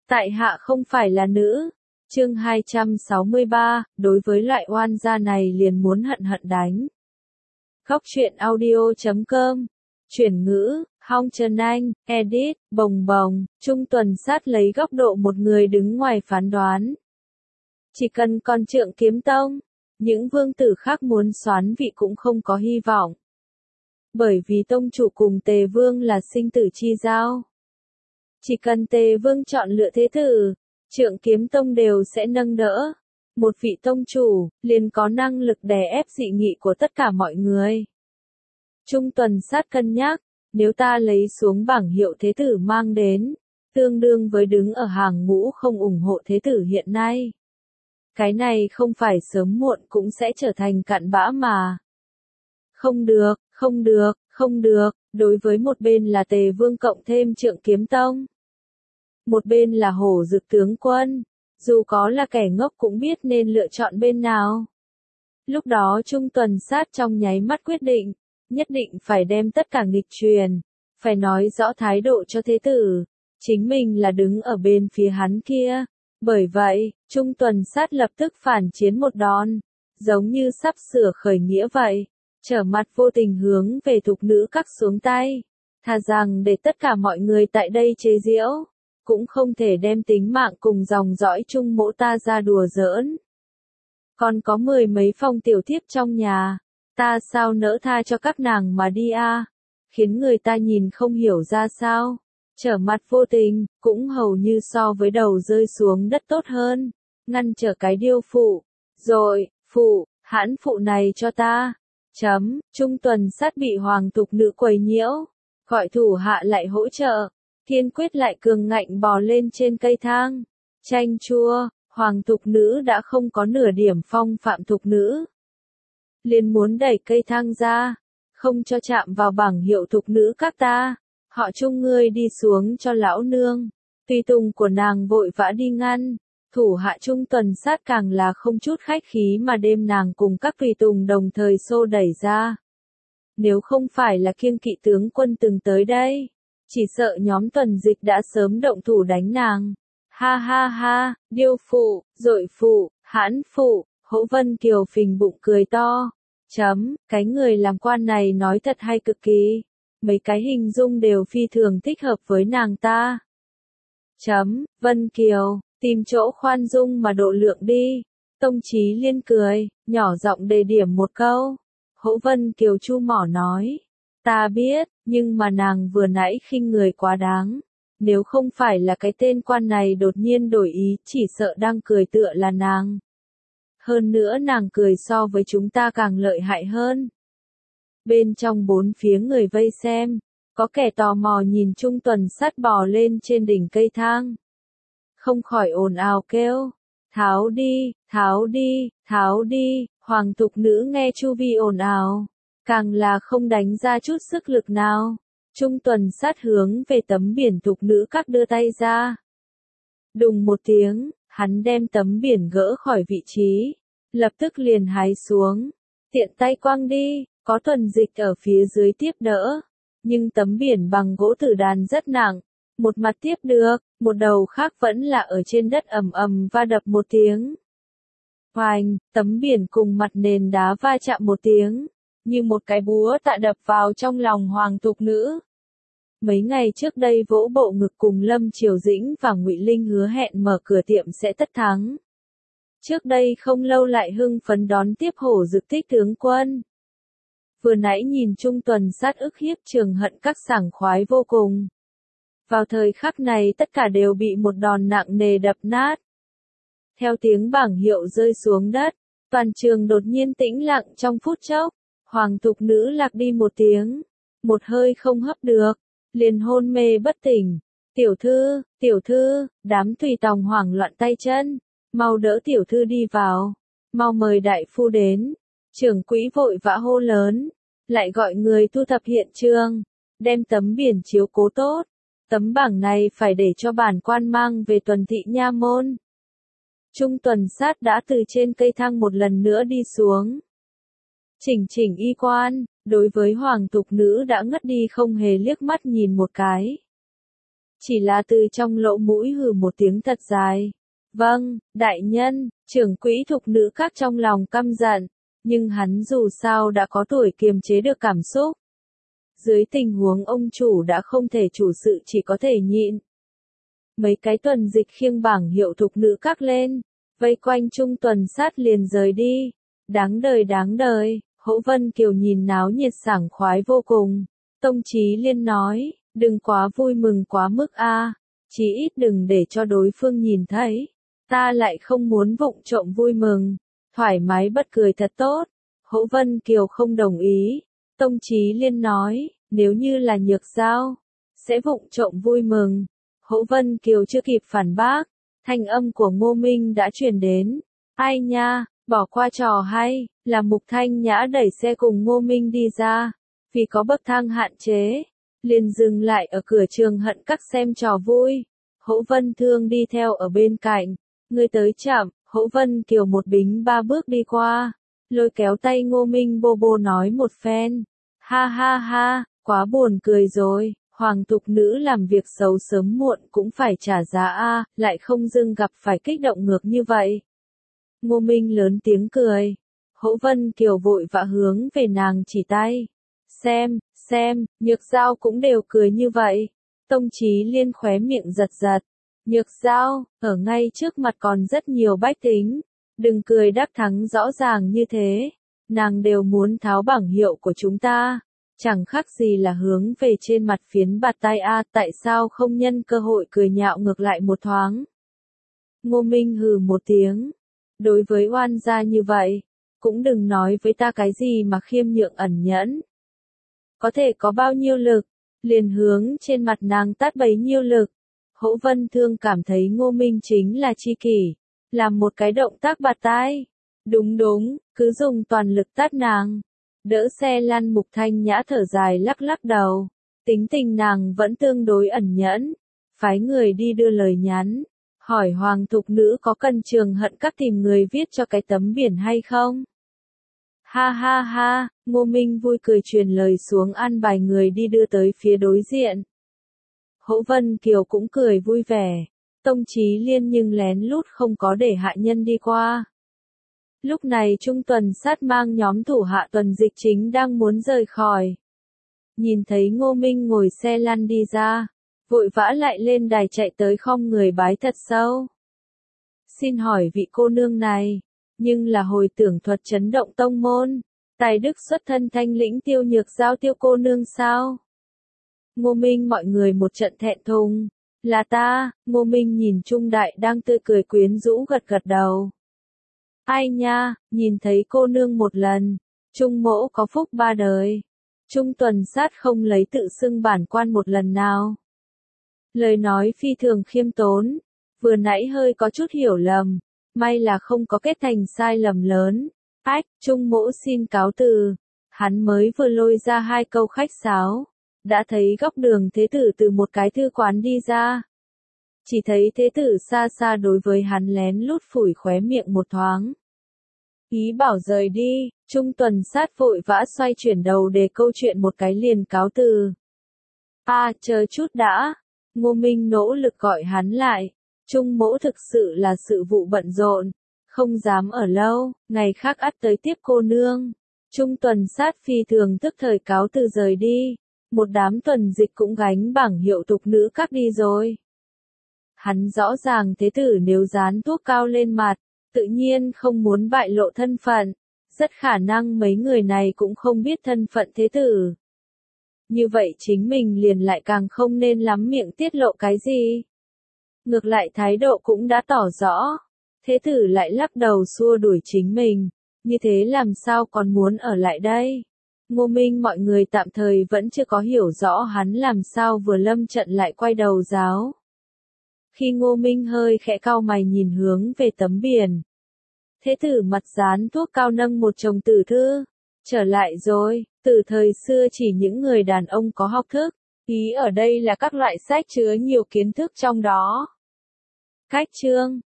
Tại hạ không phải là nữ. Chương 263, đối với loại oan gia này liền muốn hận hận đánh. Góc truyện audio.com. Chuyển ngữ, Hong Trần Anh, edit, bồng bồng, Trung Tuần Sát lấy góc độ một người đứng ngoài phán đoán. Chỉ cần còn Trượng Kiếm Tông, những vương tử khác muốn soán vị cũng không có hy vọng. Bởi vì tông chủ cùng Tề Vương là sinh tử chi giao. Chỉ cần Tề Vương chọn lựa thế tử, Trượng Kiếm Tông đều sẽ nâng đỡ. Một vị tông chủ, liền có năng lực đè ép dị nghị của tất cả mọi người. Trung Tuần Sát cân nhắc, nếu ta lấy xuống bảng hiệu thế tử mang đến, tương đương với đứng ở hàng ngũ không ủng hộ thế tử hiện nay. Cái này không phải sớm muộn cũng sẽ trở thành cặn bã mà. Không được, không được, không được, đối với một bên là Tề Vương cộng thêm Trượng Kiếm Tông. Một bên là Hổ Dực tướng quân, dù có là kẻ ngốc cũng biết nên lựa chọn bên nào. Lúc đó Trung Tuần Sát trong nháy mắt quyết định, nhất định phải đem tất cả nghịch truyền, phải nói rõ thái độ cho thế tử, chính mình là đứng ở bên phía hắn kia. Bởi vậy, Trung Tuần Sát lập tức phản chiến một đòn, giống như sắp sửa khởi nghĩa vậy, trở mặt vô tình hướng về thục nữ các xuống tay, thà rằng để tất cả mọi người tại đây chế giễu, cũng không thể đem tính mạng cùng dòng dõi Trung mỗ ta ra đùa giỡn. Còn có 10 mấy phong tiểu thiếp trong nhà, ta sao nỡ tha cho các nàng mà đi a? Khiến người ta nhìn không hiểu ra sao. Trở mặt vô tình, cũng hầu như so với đầu rơi xuống đất tốt hơn, ngăn trở cái điêu phụ. Rồi, phụ, hãn phụ này cho ta. Trung Tuần Sát bị hoàng tục nữ quấy nhiễu, gọi thủ hạ lại hỗ trợ, kiên quyết lại cường ngạnh bò lên trên cây thang. Chanh chua, hoàng tục nữ đã không có nửa điểm phong phạm tục nữ. Liền muốn đẩy cây thang ra, không cho chạm vào bảng hiệu tục nữ các ta. Họ Trung ngươi đi xuống cho lão nương. Tùy tùng của nàng vội vã đi ngăn, thủ hạ Trung Tuần Sát càng là không chút khách khí mà đem nàng cùng các tùy tùng đồng thời xô đẩy ra. Nếu không phải là kiêng kỵ tướng quân từng tới đây, chỉ sợ nhóm Tuần Dịch đã sớm động thủ đánh nàng. Ha ha ha, điêu phụ, dội phụ, hãn phụ, Hỗ Vân Kiều phình bụng cười to. Cái người làm quan này nói thật hay cực kỳ. Mấy cái hình dung đều phi thường thích hợp với nàng ta. Vân Kiều, tìm chỗ khoan dung mà độ lượng đi. Tông Chí Liên cười, nhỏ giọng đề điểm một câu. Hỗ Vân Kiều chu mỏ nói. Ta biết, nhưng mà nàng vừa nãy khinh người quá đáng. Nếu không phải là cái tên quan này đột nhiên đổi ý, chỉ sợ đang cười tựa là nàng. Hơn nữa nàng cười so với chúng ta càng lợi hại hơn. Bên trong bốn phía người vây xem, có kẻ tò mò nhìn Trung Tuần Sát bò lên trên đỉnh cây thang. Không khỏi ồn ào kêu, tháo đi, tháo đi, tháo đi, hoàng tục nữ nghe chu vi ồn ào, càng là không đánh ra chút sức lực nào. Trung Tuần Sát hướng về tấm biển tục nữ các đưa tay ra. Đùng một tiếng, hắn đem tấm biển gỡ khỏi vị trí, lập tức liền hái xuống, tiện tay quăng đi. Có Tuần Dịch ở phía dưới tiếp đỡ, nhưng tấm biển bằng gỗ tử đàn rất nặng, một mặt tiếp được, một đầu khác vẫn là ở trên đất ầm ầm va đập một tiếng. Hoành, tấm biển cùng mặt nền đá va chạm một tiếng, như một cái búa tạ đập vào trong lòng hoàng tục nữ. Mấy ngày trước đây vỗ bộ ngực cùng Lâm Triều Dĩnh và Ngụy Linh hứa hẹn mở cửa tiệm sẽ tất thắng. Trước đây không lâu lại hưng phấn đón tiếp Hổ Dực Thích tướng quân. Vừa nãy nhìn Trung Tuần Sát ức hiếp Trường Hận các sảng khoái vô cùng. Vào thời khắc này tất cả đều bị một đòn nặng nề đập nát. Theo tiếng bảng hiệu rơi xuống đất, toàn trường đột nhiên tĩnh lặng trong phút chốc. Hoàng tục nữ lạc đi một tiếng, một hơi không hấp được, liền hôn mê bất tỉnh. Tiểu thư, đám tùy tòng hoảng loạn tay chân, mau đỡ tiểu thư đi vào, mau mời đại phu đến. Trưởng quỹ vội vã hô lớn, lại gọi người thu thập hiện trường, đem tấm biển chiếu cố tốt. Tấm bảng này phải để cho bản quan mang về Tuần thị nha môn. Trung Tuần Sát đã từ trên cây thang một lần nữa đi xuống. Chỉnh y quan, đối với hoàng tục nữ đã ngất đi không hề liếc mắt nhìn một cái. chỉ là từ trong lỗ mũi hừ một tiếng thật dài. Vâng, đại nhân, trưởng quỹ thục nữ các trong lòng căm giận, nhưng hắn dù sao đã có tuổi kiềm chế được cảm xúc. Dưới tình huống ông chủ đã không thể chủ sự chỉ có thể nhịn. Mấy cái tuần dịch khiêng bảng hiệu thục nữ các lên, vây quanh Trung Tuần Sát liền rời đi. Đáng đời, Hỗ Vân Kiều nhìn náo nhiệt sảng khoái vô cùng. Tông Chí Liên nói, đừng quá vui mừng quá mức a, chí ít đừng để cho đối phương nhìn thấy. Ta lại không muốn vụng trộm vui mừng, thoải mái bật cười thật tốt. Hỗ Vân Kiều không đồng ý. Tông Chí Liên nói, nếu như là Nhược Giao, sẽ vụng trộm vui mừng. Hỗ Vân Kiều chưa kịp phản bác, thanh âm của Ngô Minh đã truyền đến. Ai nha, bỏ qua trò hay, là Mục Thanh Nhã đẩy xe cùng Ngô Minh đi ra. Vì có bậc thang hạn chế, liền dừng lại ở cửa trường Hận Các xem trò vui. Hỗ Vân Thương đi theo ở bên cạnh. Người tới chậm, Hỗ Vân Kiều một bính ba bước đi qua, lôi kéo tay Ngô Minh bô bô nói một phen. Ha ha ha, quá buồn cười rồi, hoàng thục nữ làm việc xấu sớm muộn cũng phải trả giá a, lại không dưng gặp phải kích động ngược như vậy. Ngô Minh lớn tiếng cười. Hỗ Vân Kiều vội vã hướng về nàng chỉ tay. Xem, Nhược Giao cũng đều cười như vậy. Tông Chí Liên khóe miệng giật giật. Nhược Giao, ở ngay trước mặt còn rất nhiều bách tính. Đừng cười đắc thắng rõ ràng như thế. Nàng đều muốn tháo bảng hiệu của chúng ta. Chẳng khác gì là hướng về trên mặt phiến bạt tai a, tại sao không nhân cơ hội cười nhạo ngược lại một thoáng. Ngô Minh hừ một tiếng. Đối với oan gia như vậy, cũng đừng nói với ta cái gì mà khiêm nhượng ẩn nhẫn. Có thể có bao nhiêu lực, liền hướng trên mặt nàng tát bấy nhiêu lực. Hỗ Vân Thương cảm thấy Ngô Minh chính là tri kỷ, làm một cái động tác bạt tai. Đúng, cứ dùng toàn lực tát nàng. Đỡ xe lăn Mục Thanh Nhã thở dài lắc lắc đầu. Tính tình nàng vẫn tương đối ẩn nhẫn. Phái người đi đưa lời nhắn. Hỏi hoàng thục nữ có cần trường Hận Các tìm người viết cho cái tấm biển hay không? Ha ha ha, Ngô Minh vui cười truyền lời xuống an bài người đi đưa tới phía đối diện. Hỗ Vân Kiều cũng cười vui vẻ. Tông Chí Liên nhưng lén lút không có để hạ nhân đi qua. Lúc này Trung Tuần Sát mang nhóm thủ hạ tuần dịch chính đang muốn rời khỏi. Nhìn thấy Ngô Minh ngồi xe lăn đi ra, vội vã lại lên đài chạy tới khom người bái thật sâu. Xin hỏi vị cô nương này, nhưng là hồi tưởng thuật chấn động tông môn, tài đức xuất thân thanh lĩnh Tiêu Nhược Giao Tiêu cô nương sao? Ngô Minh mọi người một trận thẹn thùng. Là ta. Ngô Minh nhìn Trung Đại đang tươi cười quyến rũ gật gật đầu. Ai nha, nhìn thấy cô nương một lần, Trung mỗ có phúc ba đời. Trung Tuần Sát không lấy tự xưng bản quan một lần nào. Lời nói phi thường khiêm tốn, vừa nãy hơi có chút hiểu lầm, may là không có kết thành sai lầm lớn. Ách, Trung mỗ xin cáo từ. Hắn mới vừa lôi ra hai câu khách sáo, đã thấy góc đường Thế Tử từ một cái thư quán đi ra. Chỉ thấy Thế Tử xa xa đối với hắn lén lút phủi khóe miệng một thoáng. Ý bảo rời đi, Trung Tuần Sát vội vã xoay chuyển đầu để câu chuyện một cái liền cáo từ. Chờ chút đã. Ngô Minh nỗ lực gọi hắn lại. Trung mỗ thực sự là sự vụ bận rộn, không dám ở lâu, ngày khác ắt tới tiếp cô nương. Trung Tuần Sát phi thường tức thời cáo từ rời đi. Một đám tuần dịch cũng gánh bảng hiệu thục nữ các đi rồi. Hắn rõ ràng Thế Tử nếu dán thuốc cao lên mặt, tự nhiên không muốn bại lộ thân phận. Rất khả năng mấy người này cũng không biết thân phận Thế Tử. Như vậy chính mình liền lại càng không nên lắm miệng tiết lộ cái gì. Ngược lại thái độ cũng đã tỏ rõ. Thế Tử lại lắc đầu xua đuổi chính mình. Như thế làm sao còn muốn ở lại đây? Ngô Minh mọi người tạm thời vẫn chưa có hiểu rõ hắn làm sao vừa lâm trận lại quay đầu giáo. Khi Ngô Minh hơi khẽ cau mày nhìn hướng về tấm biển. Thế Tử mặt dán thuốc cao nâng một chồng tử thư. Trở lại rồi, từ thời xưa chỉ những người đàn ông có học thức. Ý ở đây là các loại sách chứa nhiều kiến thức trong đó. Cách chương